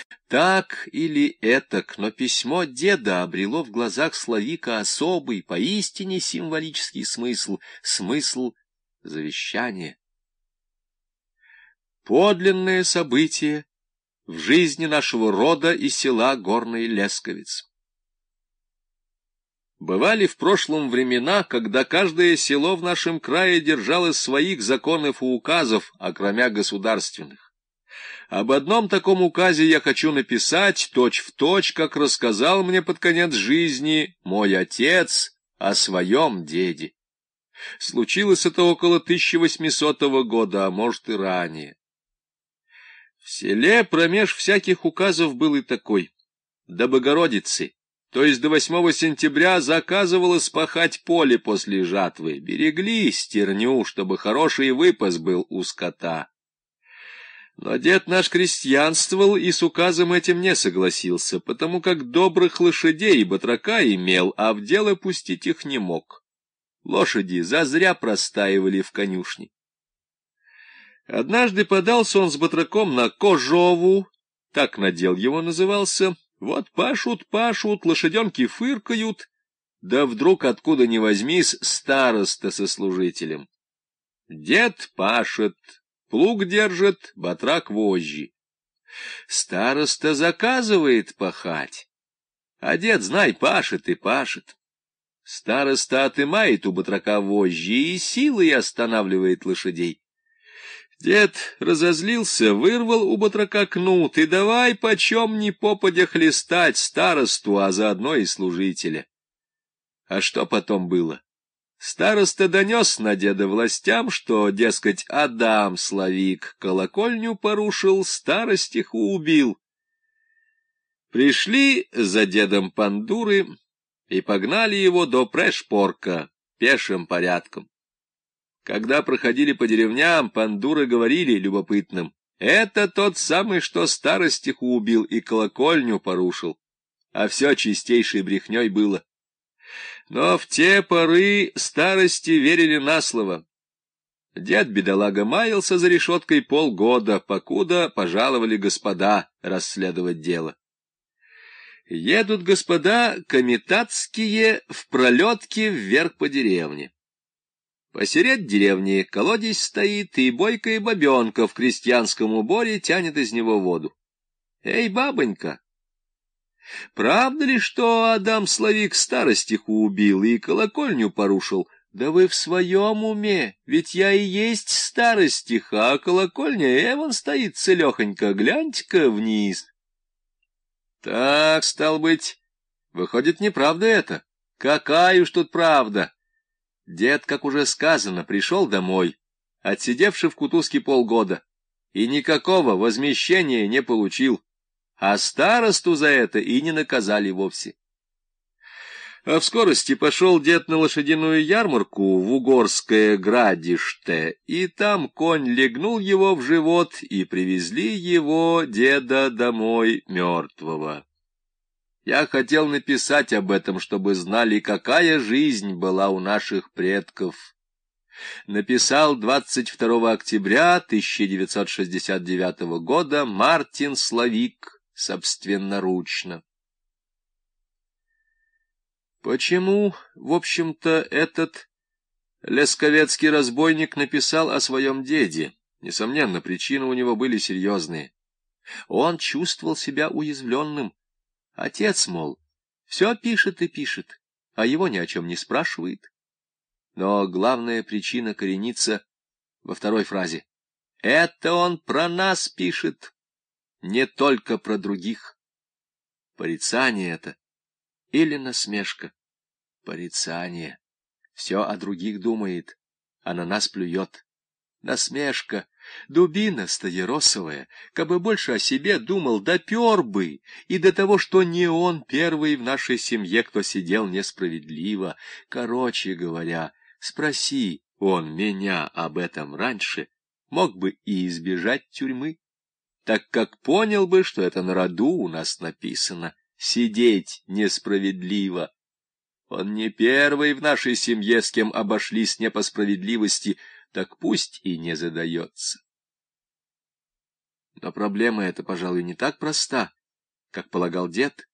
Так или этак, но письмо деда обрело в глазах Славика особый, поистине символический смысл, смысл завещания. Подлинное событие в жизни нашего рода и села Горный Лесковец. Бывали в прошлом времена, когда каждое село в нашем крае держало своих законов и указов, окромя государственных. Об одном таком указе я хочу написать точь-в-точь, как рассказал мне под конец жизни мой отец о своем деде. Случилось это около 1800 года, а может и ранее. В селе промеж всяких указов был и такой: до Богородицы, то есть до 8 сентября, заказывалось пахать поле после жатвы, берегли стерню, чтобы хороший выпас был у скота. Но дед наш крестьянствовал и с указом этим не согласился, потому как добрых лошадей и батрака имел, а в дело пустить их не мог. Лошади зазря простаивали в конюшне. Однажды подался он с батраком на Кожову, так надел его назывался. Вот пашут, лошаденки фыркают, да вдруг откуда ни возьмись староста со служителем. Дед пашет, плуг держит, батрак вожжи. Староста заказывает пахать, а дед, знай, пашет и пашет. Староста отымает у батрака вожжи и силой останавливает лошадей. Дед разозлился, вырвал у батрака кнут и давай почем ни попадя хлестать старосту, а заодно и служителя. А что потом было? Староста донес на деда властям, что, дескать, Адам Славик колокольню порушил, старостиху убил. Пришли за дедом пандуры и погнали его до Прешпорка пешим порядком. Когда проходили по деревням, пандуры говорили любопытным: это тот самый, что старостиху убил и колокольню порушил. А все чистейшей брехней было. Но в те поры старости верили на слово. Дед-бедолага маялся за решеткой полгода, покуда пожаловали господа расследовать дело. Едут господа комитатские в пролетке вверх по деревне. Посеред деревни колодец стоит, и бойкая бабенка в крестьянском уборе тянет из него воду. Эй, бабонька! Правда ли, что Адам Славик старостиху убил и колокольню порушил? Да вы в своем уме, ведь я и есть старостиха, а колокольня эвон стоит целехонько, гляньте-ка вниз. Так, стал быть, выходит, неправда это? Какая уж тут правда? Дед, как уже сказано, пришел домой, отсидевший в кутузке полгода, и никакого возмещения не получил. А старосту за это и не наказали вовсе. А в скорости пошел дед на лошадиную ярмарку в Угорское Градиште, и там конь легнул его в живот, и привезли его, деда, домой мертвого. Я хотел написать об этом, чтобы знали, какая жизнь была у наших предков. Написал 22 октября 1969 года Мартин Славик собственноручно. Почему, в общем-то, этот лесковецкий разбойник написал о своем деде? Несомненно, причины у него были серьезные. Он чувствовал себя уязвленным. Отец, мол, все пишет и пишет, а его ни о чем не спрашивает. Но главная причина коренится во второй фразе. Это он про нас пишет, не только про других. Порицание это или насмешка? Порицание. Все о других думает, а на нас плюет. Насмешка. Дубина стаеросовая, кабы больше о себе думал, допер бы, и до того, что не он первый в нашей семье, кто сидел несправедливо. Короче говоря, спроси он меня об этом раньше, мог бы и избежать тюрьмы, так как понял бы, что это на роду у нас написано — сидеть несправедливо. Он не первый в нашей семье, с кем обошлись не по справедливости, так пусть и не задается. Но проблема эта, пожалуй, не так проста, как полагал дед.